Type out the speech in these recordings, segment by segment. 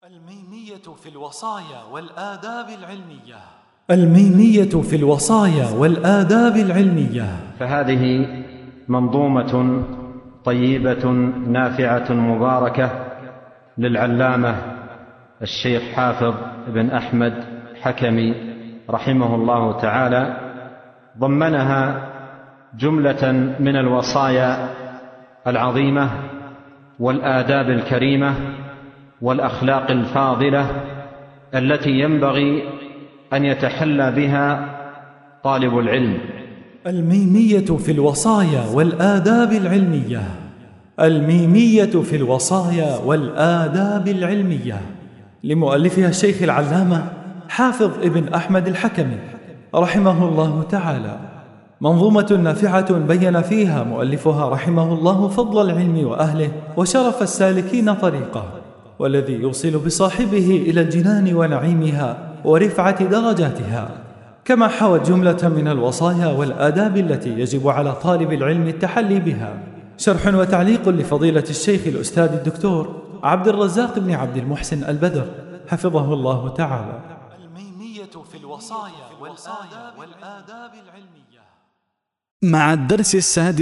الميمية في الوصايا والآداب العلمية. الميمية في الوصايا والآداب العلمية. فهذه منظومة طيبة نافعة مباركة للعلامة الشيخ حافظ بن أحمد حكمي رحمه الله تعالى، ضمنها جملة من الوصايا العظيمة والآداب الكريمة والأخلاق الفاضلة التي ينبغي أن يتحلى بها طالب العلم. الميمية في الوصايا والآداب العلمية. الميمية في الوصايا والآداب العلمية لمؤلفها الشيخ العلامة حافظ ابن أحمد الحكمي رحمه الله تعالى، منظومة نافعة بين فيها مؤلفها رحمه الله فضل العلم وأهله وشرف السالكين طريقه، والذي يوصل بصاحبه إلى الجنان ونعيمها ورفعة درجاتها، كما حوت جملة من الوصايا والآداب التي يجب على طالب العلم التحلي بها. شرح وتعليق لفضيلة الشيخ الأستاذ الدكتور عبد الرزاق بن عبد المحسن البدر حفظه الله تعالى. الميمية في الوصايا والآداب العلمية. مع الدرس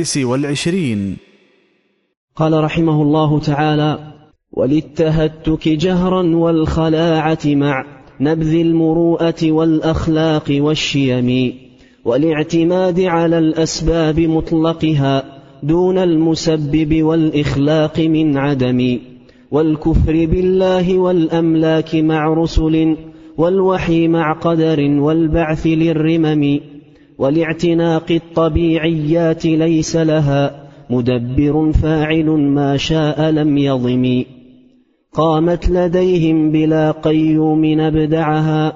26. قال رحمه الله تعالى: وللتهتك جهرا والخلاعة مع نبذ المروءة والأخلاق والشيم، والاعتماد على الأسباب مطلقها دون المسبب والإخلاق من عدم، والكفر بالله والأملاك مع رسل والوحي مع قدر والبعث للرمم، والاعتناق الطبيعيات ليس لها مدبر فاعل ما شاء لم يضم، قامت لديهم بلا قيوم نبدعها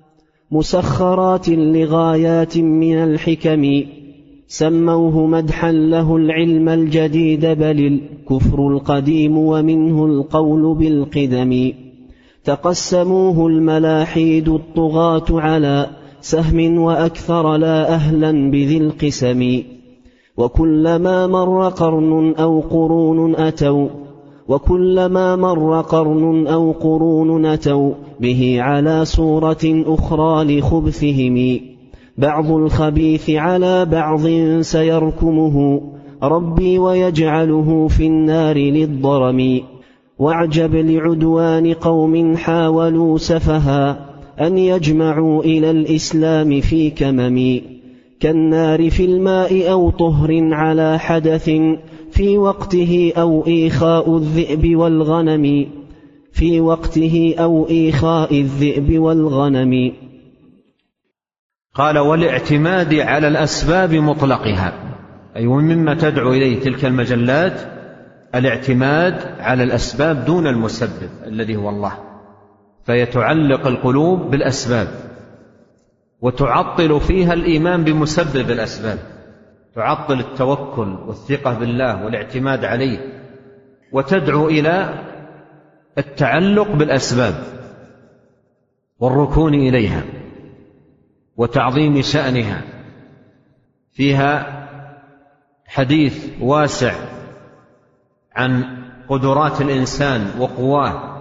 مسخرات لغايات من الحكم، سموه مدحا له العلم الجديد بل الكفر القديم ومنه القول بالقدم، تقسموه الملاحيد الطغاة على سهم وأكثر لا أهلا بذي القسم، وكلما مر قرن أو قرون أتوا به على صورة أخرى لخبثهم، بعض الخبيث على بعض سيركمه ربي ويجعله في النار للضرم، واعجب لعدوان قوم حاولوا سفها أن يجمعوا إلى الإسلام في كمم، كالنار في الماء أو طهر على حدث في وقته أو إيخاء الذئب والغنم. قال: والاعتماد على الأسباب مطلقها، أي مما تدعو إليه تلك المجلات الاعتماد على الأسباب دون المسبب الذي هو الله، فيتعلق القلوب بالأسباب وتعطل فيها الإيمان بمسبب الأسباب، تعطل التوكل والثقة بالله والاعتماد عليه، وتدعو إلى التعلق بالأسباب والركون إليها وتعظيم شأنها. فيها حديث واسع عن قدرات الإنسان وقواه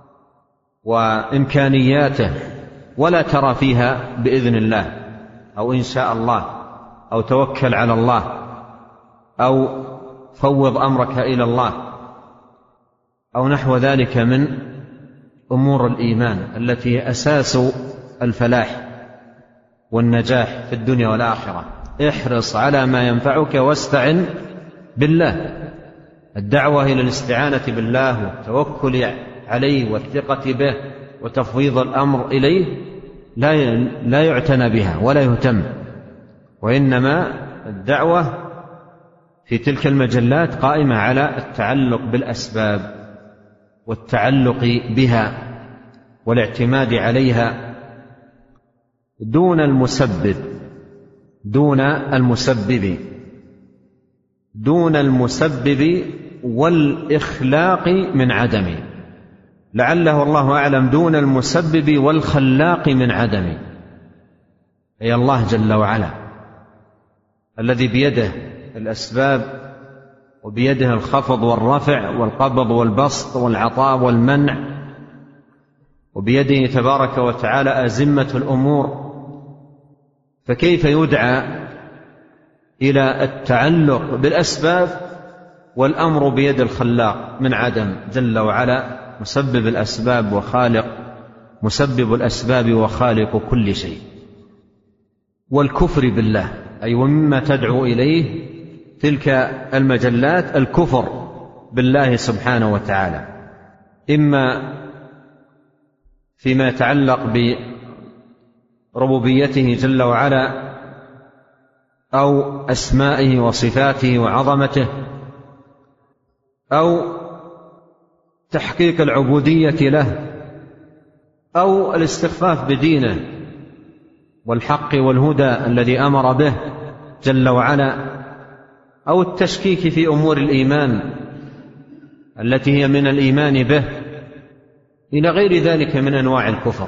وإمكانياته، ولا ترى فيها بإذن الله أو إن شاء الله أو توكل على الله أو فوض أمرك إلى الله أو نحو ذلك من أمور الإيمان التي هي أساس الفلاح والنجاح في الدنيا والآخرة. احرص على ما ينفعك واستعن بالله. الدعوة إلى الاستعانة بالله والتوكل عليه والثقة به وتفويض الأمر إليه لا يعتنى بها ولا يهتم، وإنما الدعوة في تلك المجلات قائمة على التعلق بالأسباب والتعلق بها والاعتماد عليها دون المسبب والإخلاق من عدم، لعله الله أعلم دون المسبب والخلاق من عدم، أي الله جل وعلا الذي بيده الأسباب وبيده الخفض والرفع والقبض والبسط والعطاء والمنع وبيده تبارك وتعالى أزمة الأمور، فكيف يدعى إلى التعلق بالأسباب والأمر بيد الخلاق من عدم جل وعلا، مسبب الأسباب وخالق، مسبب الأسباب وخالق كل شيء. والكفر بالله، أي ومما تدعو إليه تلك المجلات الكفر بالله سبحانه وتعالى، إما فيما يتعلق بربوبيته جل وعلا أو أسمائه وصفاته وعظمته، أو تحقيق العبودية له، أو الاستخفاف بدينه والحق والهدى الذي أمر به جل وعلا، أو التشكيك في أمور الإيمان التي هي من الإيمان به، إلى غير ذلك من أنواع الكفر.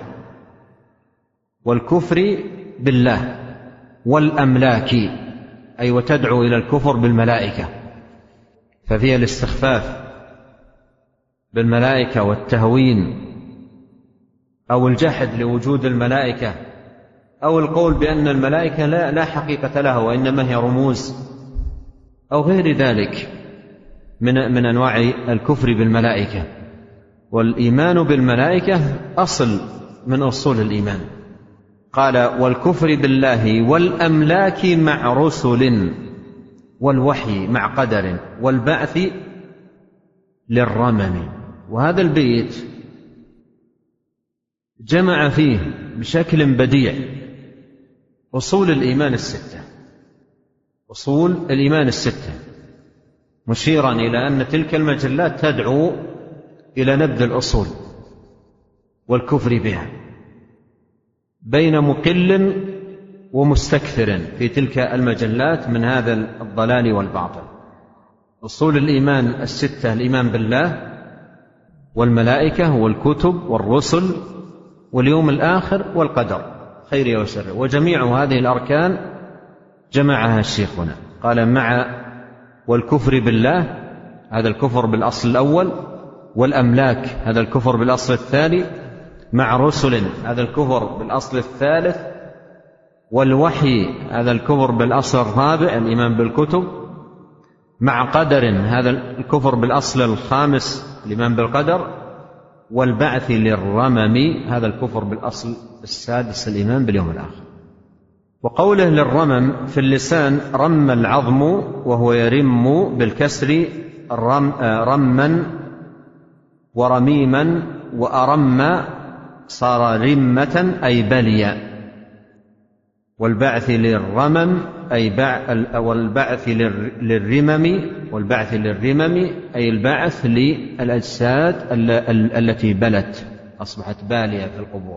والكفر بالله والأملاك، أي وتدعو إلى الكفر بالملائكة، ففيها الاستخفاف بالملائكة والتهوين، أو الجحد لوجود الملائكة، أو القول بأن الملائكة لا حقيقة لها وإنما هي رموز، أو غير ذلك من أنواع الكفر بالملائكة. والإيمان بالملائكة أصل من أصول الإيمان. قال والكفر بالله والأملاك مع رسل، والوحي مع قدر، والبعث للرمم. وهذا البيت جمع فيه بشكل بديع أصول الإيمان الستة، أصول الإيمان الستة، مشيرا إلى أن تلك المجلات تدعو إلى نبذ الأصول والكفر بها بين مقل ومستكثر في تلك المجلات من هذا الضلال والباطل. أصول الإيمان الستة: الإيمان بالله والملائكة والكتب والرسل واليوم الآخر والقدر خيره وشره. وجميع هذه الأركان جمعها الشيخ هنا، قال مع والكفر بالله، هذا الكفر بالأصل الأول، والأملاك هذا الكفر بالأصل الثاني، مع رسل هذا الكفر بالأصل الثالث، والوحي هذا الكفر بالأصل الرابع الإيمان بالكتب، مع قدر هذا الكفر بالأصل الخامس الإيمان بالقدر، والبعث للرمم هذا الكفر بالأصل السادس الإيمان باليوم الآخر. وقوله للرمم في اللسان رم العظم وهو يرم بالكسر رما ورميما، وأرم صار رمة أي بليا. والبعث للرمم والبعث للرمم، والبعث للرمم أي البعث للأجساد التي بلت أصبحت بالية في القبور.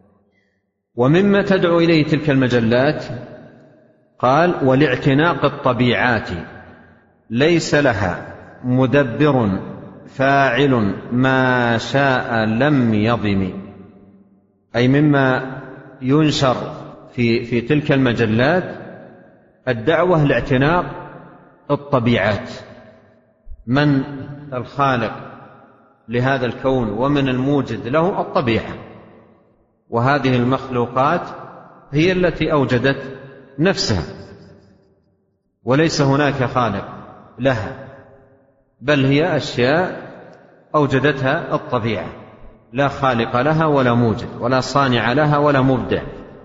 ومما تدعو إليه تلك المجلات قال ولاعتناق الطبيعات ليس لها مدبر فاعل ما شاء لم يضم، أي مما ينشر في تلك المجلات الدعوة لاعتناق الطبيعات، من الخالق لهذا الكون ومن الموجد له الطبيعة، وهذه المخلوقات هي التي أوجدت نفسها، وليس هناك خالق لها، بل هي أشياء أوجدتها الطبيعة، لا خالق لها ولا موجد ولا صانع لها ولا مبدع.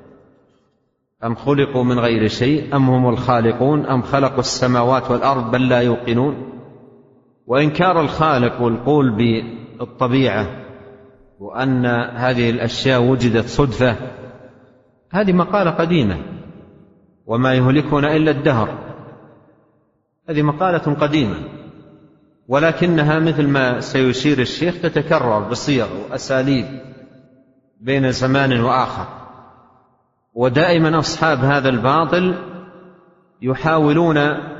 أم خلقوا من غير شيء أم هم الخالقون أم خلقوا السماوات والأرض بل لا يوقنون. وإنكار الخالق والقول بالطبيعة وأن هذه الأشياء وجدت صدفة، هذه مقالة قديمة، وما يهلكنا إلا الدهر، هذه مقالة قديمة، ولكنها مثل ما سيشير الشيخ تتكرر بصيغ وأساليب بين زمان وآخر. ودائما أصحاب هذا الباطل يحاولون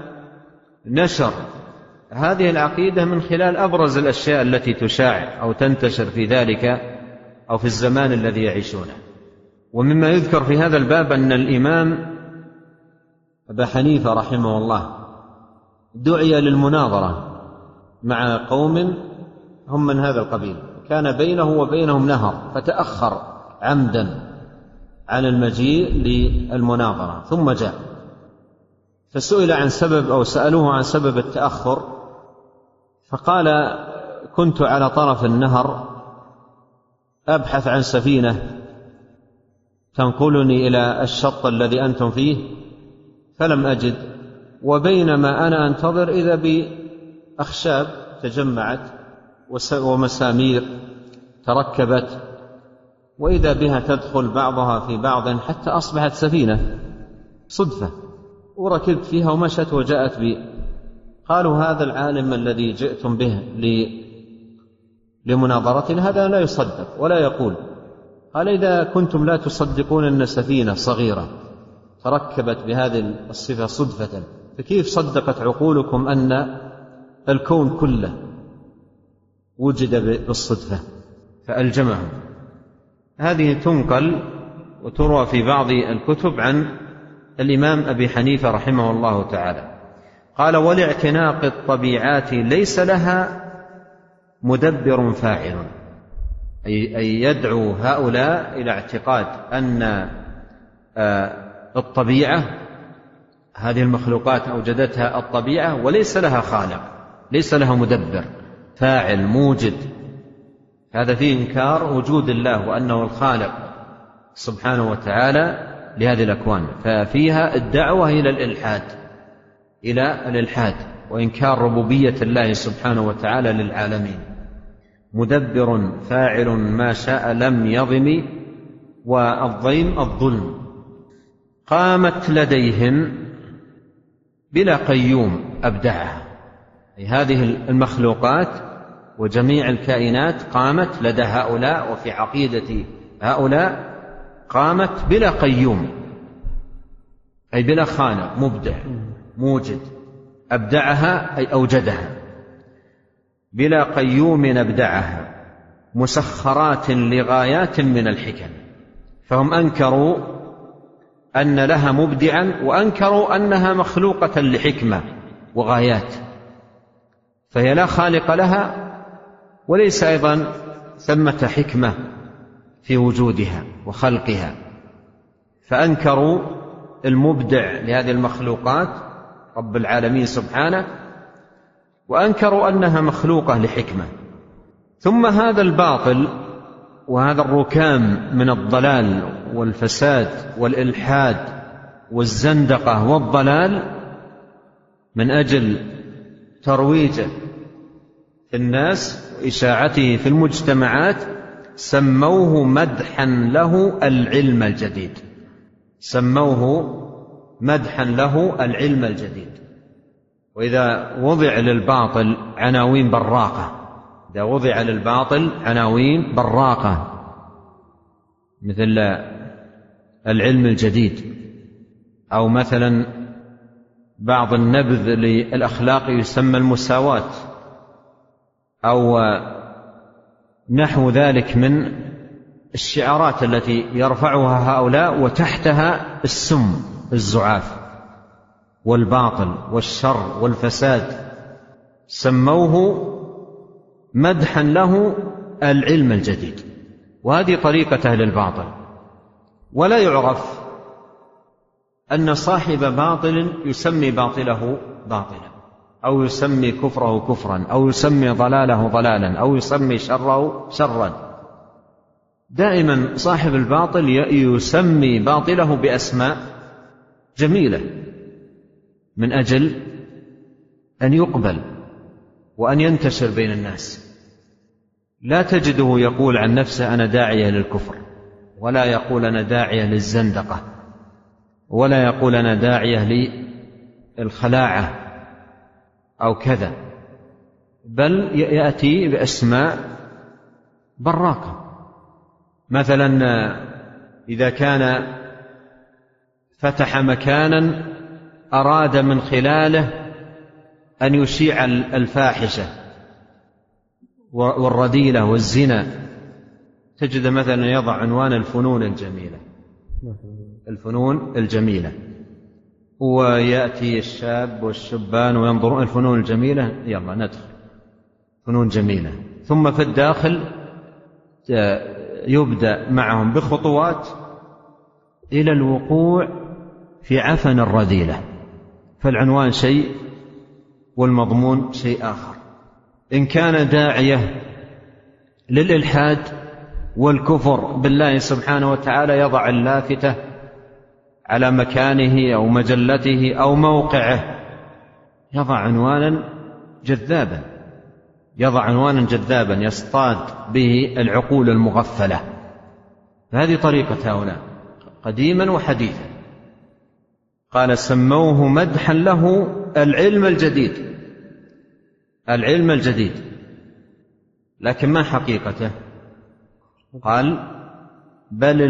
نشر هذه العقيدة من خلال أبرز الأشياء التي تشاع أو تنتشر في ذلك أو في الزمان الذي يعيشونه. ومما يذكر في هذا الباب أن الإمام أبا حنيفة رحمه الله دعي للمناظرة مع قوم هم من هذا القبيل، كان بينه وبينهم نهر فتأخر عمدا عن المجيء للمناظرة ثم جاء، فسئل عن سبب أو سألوه عن سبب التأخر، فقال: كنت على طرف النهر أبحث عن سفينة تنقلني إلى الشط الذي أنتم فيه فلم أجد، وبينما أنا أنتظر إذا بأخشاب تجمعت ومسامير تركبت، وإذا بها تدخل بعضها في بعض حتى أصبحت سفينة صدفة، وركبت فيها ومشت وجاءت بي. قالوا: هذا العالم الذي جئتم به لمناظرتنا هذا لا يصدق ولا يقول. قال: إذا كنتم لا تصدقون أن سفينة صغيرة تركبت بهذه الصفة صدفة، فكيف صدقت عقولكم أن الكون كله وجد بالصدفة؟ فألجمهم. هذه تنقل وتروى في بعض الكتب عن الإمام أبي حنيفة رحمه الله تعالى. قال: ولاعتناق الطبيعات ليس لها مدبر فاعل، أي يدعو هؤلاء إلى اعتقاد أن الطبيعة هذه المخلوقات أوجدتها الطبيعة وليس لها خالق، ليس لها مدبر فاعل موجد. هذا فيه إنكار وجود الله وأنه الخالق سبحانه وتعالى لهذه الأكوان، ففيها الدعوة إلى الإلحاد وإنكار ربوبية الله سبحانه وتعالى للعالمين. مدبر فاعل ما شاء لم يظم، والضيم الظلم. قامت لديهم بلا قيوم أبدعها، أي هذه المخلوقات وجميع الكائنات قامت لدى هؤلاء وفي عقيدة هؤلاء قامت بلا قيوم، أي بلا خالق مبدع موجد. أبدعها أي أوجدها، بلا قيوم أبدعها، مسخرات لغايات من الحكم. فهم أنكروا أن لها مبدعا، وأنكروا أنها مخلوقة لحكمة وغايات، فهي لا خالق لها وليس أيضا ثمة حكمة في وجودها وخلقها. فأنكروا المبدع لهذه المخلوقات رب العالمين سبحانه، وأنكروا أنها مخلوقة لحكمة. ثم هذا الباطل وهذا الركام من الضلال والفساد والإلحاد والزندقة والضلال من أجل ترويجه في الناس وإشاعته في المجتمعات سموه مدحا له العلم الجديد، سموه مدحا له العلم الجديد. وإذا وضع للباطل عناوين براقة، إذا وضع للباطل عناوين براقة مثل العلم الجديد، أو مثلا بعض النبذ للأخلاق يسمى المساواة، أو نحو ذلك من الشعارات التي يرفعها هؤلاء وتحتها السم الزعاف والباطل والشر والفساد، سموه مدحا له العلم الجديد. وهذه طريقة أهل الباطل. ولا يعرف أن صاحب باطل يسمي باطله باطلا، أو يسمي كفره كفرا، أو يسمي ضلاله ضلالا، أو يسمي شره شرا. دائما صاحب الباطل يسمي باطله بأسماء جميلة من أجل أن يقبل وأن ينتشر بين الناس. لا تجده يقول عن نفسه أنا داعية للكفر، ولا يقول أنا داعية للزندقة، ولا يقول أنا داعية للخلاعة أو كذا، بل يأتي بأسماء براقة. مثلا إذا كان فتح مكانا أراد من خلاله أن يشيع الفاحشة والرذيلة والزنا، تجد مثلا يضع عنوان الفنون الجميلة، الفنون الجميلة، ويأتي الشاب والشبان وينظرون الفنون الجميلة، يلا ندخل فنون جميلة. ثم في الداخل يبدأ معهم بخطوات إلى الوقوع في عفن الرذيلة، فالعنوان شيء والمضمون شيء آخر. إن كان داعية للإلحاد والكفر بالله سبحانه وتعالى يضع اللافتة على مكانه أو مجلته أو موقعه، يضع عنوانا جذابا يصطاد به العقول المغفلة. هذه طريقة هؤلاء قديما وحديثا. قال سموه مدحا له العلم الجديد، لكن ما حقيقته؟ قال بل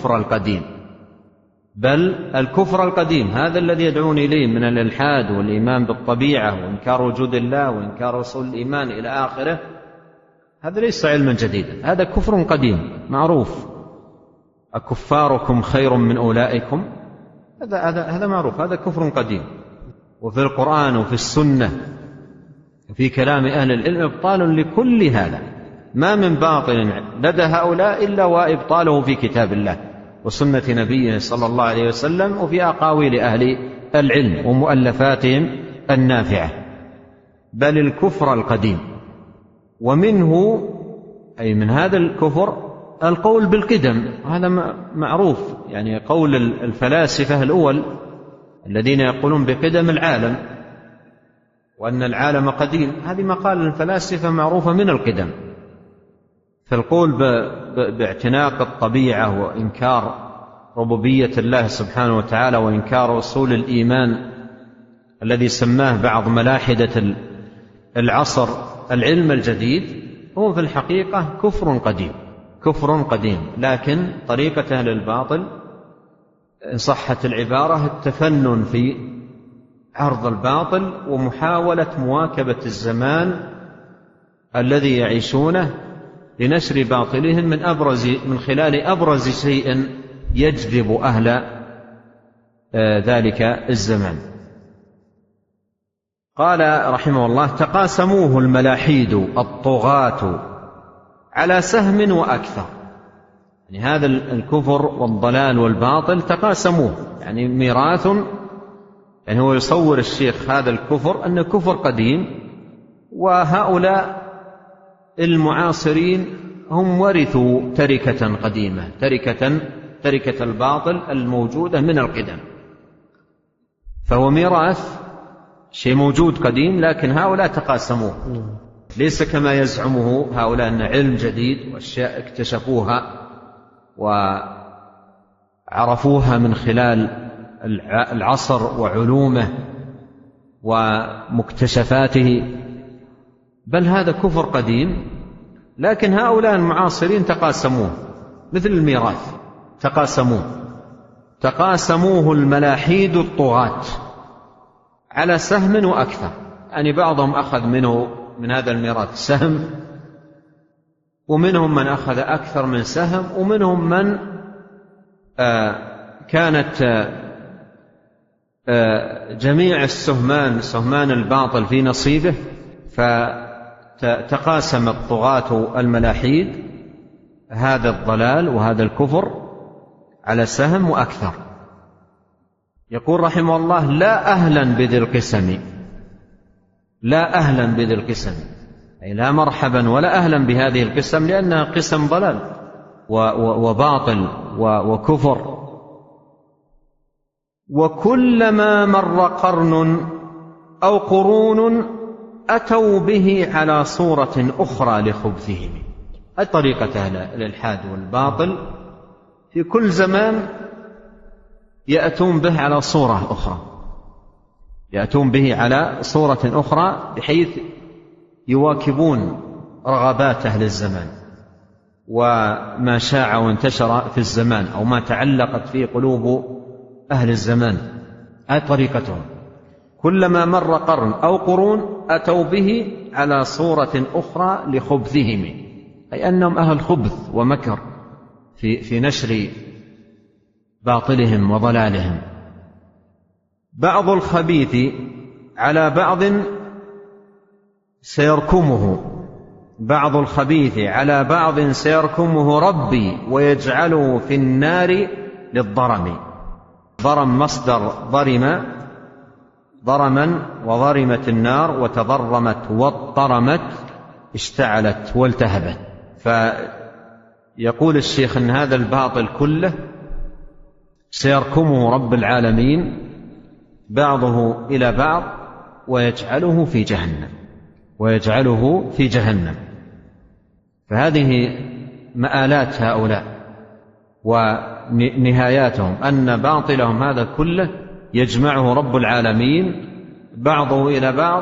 الكفر القديم، هذا الذي يدعون إليه من الإلحاد والإيمان بالطبيعة وإنكار وجود الله وإنكار أصول الإيمان إلى آخره، هذا ليس علما جديدا، هذا كفر قديم معروف. أكفاركم خير من أولئكم، هذا معروف، هذا كفر قديم. وفي القرآن وفي السنة وفي كلام أهل العلم إبطال لكل هذا، ما من باطل لدى هؤلاء إلا وإبطاله في كتاب الله وسنة نبيه صلى الله عليه وسلم وفي أقاويل أهل العلم ومؤلفاتهم النافعة. بل الكفر القديم، ومنه أي من هذا الكفر القول بالقدم، هذا معروف، يعني قول الفلاسفة الأول الذين يقولون بقدم العالم وأن العالم قديم، هذه مقال الفلاسفة معروفة من القدم. فالقول باعتناق الطبيعة وإنكار ربوبية الله سبحانه وتعالى وإنكار أصول الإيمان الذي سماه بعض ملاحدة العصر العلم الجديد، هو في الحقيقة كفر قديم. لكن طريقة أهل الباطل إن صحت العبارة التفنن في عرض الباطل ومحاولة مواكبة الزمان الذي يعيشونه لنشر باطلهم من خلال أبرز شيء يجذب أهل ذلك الزمان. قال رحمه الله تقاسموه الملاحيد الطغاة على سهم وأكثر، يعني هذا الكفر والضلال والباطل تقاسموه، يعني ميراث، يعني هو يصور الشيخ هذا الكفر أنه كفر قديم، وهؤلاء المعاصرين هم ورثوا تركة قديمة، تركة الباطل الموجودة من القدم، فهو ميراث شيء موجود قديم، لكن هؤلاء تقاسموه، ليس كما يزعمه هؤلاء أن علم جديد وأشياء اكتشفوها وعرفوها من خلال العصر وعلومه ومكتشفاته، بل هذا كفر قديم، لكن هؤلاء المعاصرين تقاسموه مثل الميراث، تقاسموه الملاحيد الطغاة على سهم وأكثر، يعني بعضهم أخذ منه من هذا الميراث سهم، ومنهم من أخذ أكثر من سهم، ومنهم من كانت جميع سهمان الباطل في نصيبه، فتقاسم الطغاة الملاحيد هذا الضلال وهذا الكفر على سهم وأكثر. يقول رحمه الله لا أهلا بذي القسم، أي لا مرحبا ولا أهلا بهذه القسم، لأنها قسم ضلال وباطل وكفر. وكلما مر قرن أو قرون أتوا به على صورة أخرى لخبثهم. الطريقة أهل الإلحاد والباطل في كل زمان يأتون به على صورة أخرى، بحيث يواكبون رغبات أهل الزمان وما شاع وانتشر في الزمان أو ما تعلقت فيه قلوب أهل الزمان. هذه طريقتهم، كلما مر قرن أو قرون أتوا به على صورة أخرى لخبثهم، أي أنهم أهل خبث ومكر في نشر باطلهم وضلالهم. بعض الخبيث على بعض سيركمه، بعض الخبيث على بعض سيركمه ربي ويجعله في النار للضرم. ضرم مصدر ضرم، ضرما، وضرمت النار وتضرمت واضطرمت اشتعلت والتهبت. فيقول الشيخ أن هذا الباطل كله سيركمه رب العالمين بعضه إلى بعض ويجعله في جهنم، ويجعله في جهنم. فهذه مآلات هؤلاء ونهاياتهم، أن باطلهم هذا كله يجمعه رب العالمين بعضه إلى بعض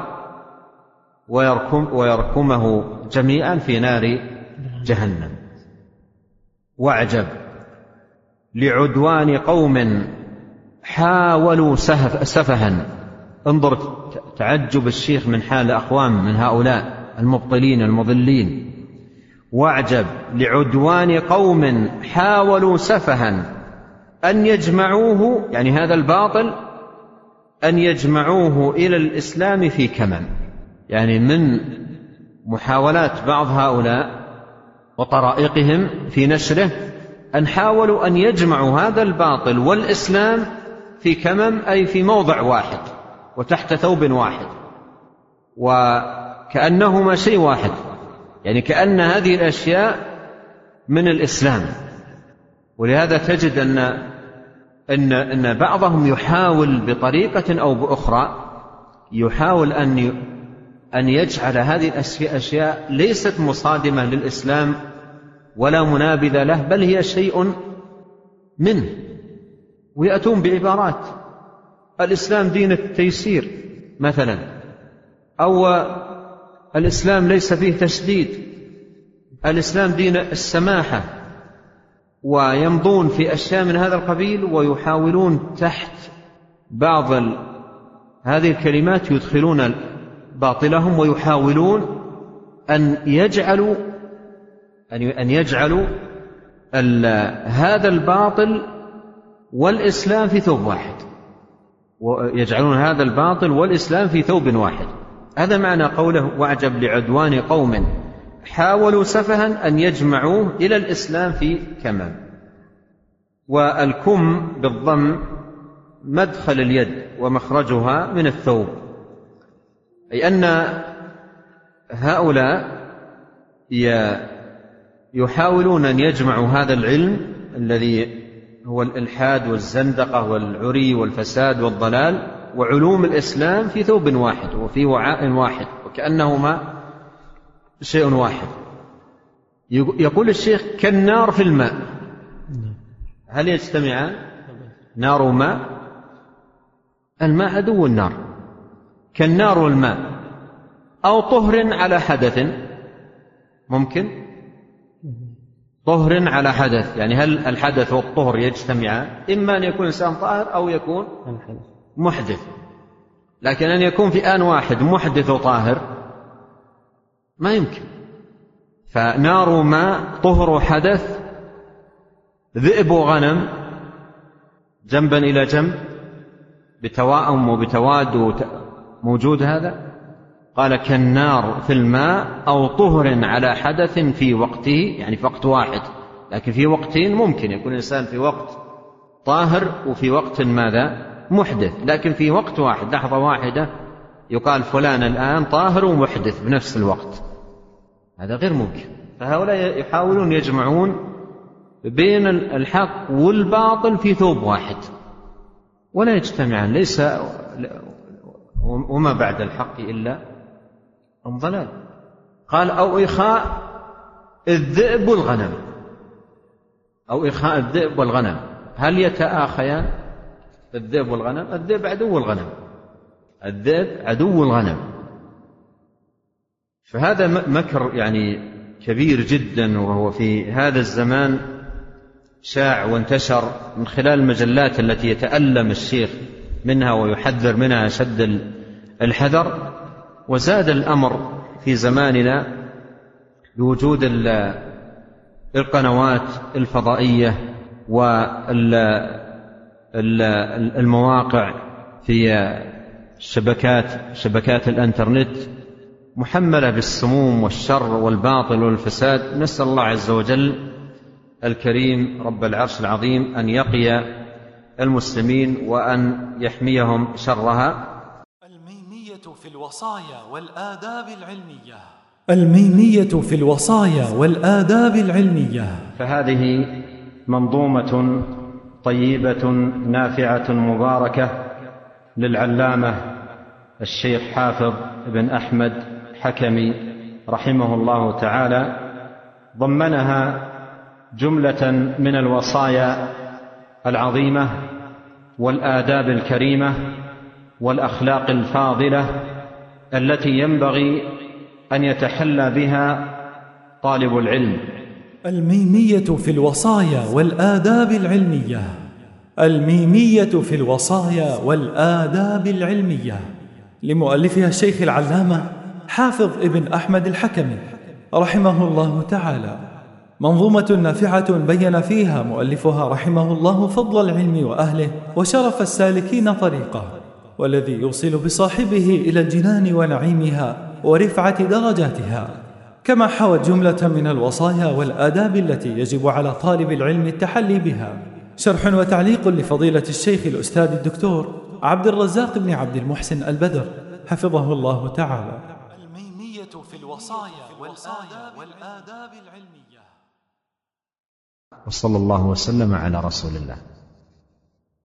ويركمه جميعا في نار جهنم. واعجب لعدوان قوم حاولوا سفها. انظر تعجب الشيخ من حال أقوام من هؤلاء المبطلين المضلين. واعجب لعدوان قوم حاولوا سفها أن يجمعوه، يعني هذا الباطل، أن يجمعوه إلى الإسلام في كمم. يعني من محاولات بعض هؤلاء وطرائقهم في نشره أن حاولوا أن يجمعوا هذا الباطل والإسلام في كمم، أي في موضع واحد وتحت ثوب واحد، وكأنهما شيء واحد، يعني كأن هذه الأشياء من الإسلام. ولهذا تجد أن بعضهم يحاول بطريقة أو بأخرى يحاول أن يجعل هذه الأشياء ليست مصادمة للإسلام ولا منابذة له، بل هي شيء منه. ويأتون بعبارات الإسلام دين التيسير مثلا، أو الإسلام ليس فيه تشديد، الإسلام دين السماحة، ويمضون في أشياء من هذا القبيل، ويحاولون تحت بعض هذه الكلمات يدخلون باطلهم، ويحاولون أن يجعلوا هذا الباطل والإسلام في ثوب واحد، ويجعلون هذا الباطل والإسلام في ثوب واحد. هذا معنى قوله واعجب لعدوان قوم حاولوا سفها أن يجمعوه إلى الإسلام في كمم. والكم بالضم مدخل اليد ومخرجها من الثوب، أي أن هؤلاء يحاولون أن يجمعوا هذا العلم الذي هو الإلحاد والزندقة والعري والفساد والضلال وعلوم الإسلام في ثوب واحد وفي وعاء واحد، وكأنهما شيء واحد. يقول الشيخ كالنار في الماء، هل يجتمعان؟ نار وماء، الماء عدو النار، كالنار والماء. أو طهر على حدث، ممكن طهر على حدث، يعني هل الحدث والطهر يجتمعان؟ إما أن يكون إنسان طاهر أو يكون محدث، لكن أن يكون في آن واحد محدث وطاهر ما يمكن. فنار وماء، طهر وحدث، ذئب وغنم جنبا إلى جنب بتواءم وبتواد موجود هذا. قال كالنار في الماء أو طهر على حدث في وقته، يعني في وقت واحد، لكن في وقتين ممكن يكون الإنسان في وقت طاهر وفي وقت ماذا محدث، لكن في وقت واحد لحظة واحدة يقال فلان الآن طاهر ومحدث بنفس الوقت، هذا غير ممكن. فهؤلاء يحاولون يجمعون بين الحق والباطل في ثوب واحد ولا يجتمعان، ليس وما بعد الحق إلا ضلال. قال أو إخاء الذئب والغنم، أو إخاء الذئب والغنم، هل يتآخيان الذئب والغنم؟ الذئب عدو الغنم، الذئب عدو الغنم. فهذا مكر يعني كبير جدا، وهو في هذا الزمان شاع وانتشر من خلال المجلات التي يتألم الشيخ منها ويحذر منها شد الحذر. وزاد الأمر في زماننا بوجود القنوات الفضائية والمواقع في شبكات الانترنت محملة بالسموم والشر والباطل والفساد. نسأل الله عز وجل الكريم رب العرش العظيم أن يقي المسلمين وأن يحميهم شرها. الميمية في الوصايا والآداب العلمية. الميمية في الوصايا والآداب العلمية. فهذه منظومة طيبة نافعة مباركة للعلامة الشيخ حافظ بن أحمد حكمي رحمه الله تعالى، ضمنها جملة من الوصايا العظيمة والآداب الكريمة والأخلاق الفاضلة التي ينبغي أن يتحلى بها طالب العلم. الميمية في الوصايا والآداب العلمية. الميمية في الوصايا والآداب العلمية لمؤلفها الشيخ العلامة حافظ ابن أحمد الحكمي رحمه الله تعالى، منظومة نافعة بين فيها مؤلفها رحمه الله فضل العلم وأهله وشرف السالكين طريقه، والذي يوصل بصاحبه إلى الجنان ونعيمها ورفعة درجاتها، كما حوت جملة من الوصايا والآداب التي يجب على طالب العلم التحلي بها. شرح وتعليق لفضيلة الشيخ الأستاذ الدكتور عبد الرزاق بن عبد المحسن البدر حفظه الله تعالى. الميمية في الوصايا والآداب العلمية. وصلى الله وسلم على رسول الله.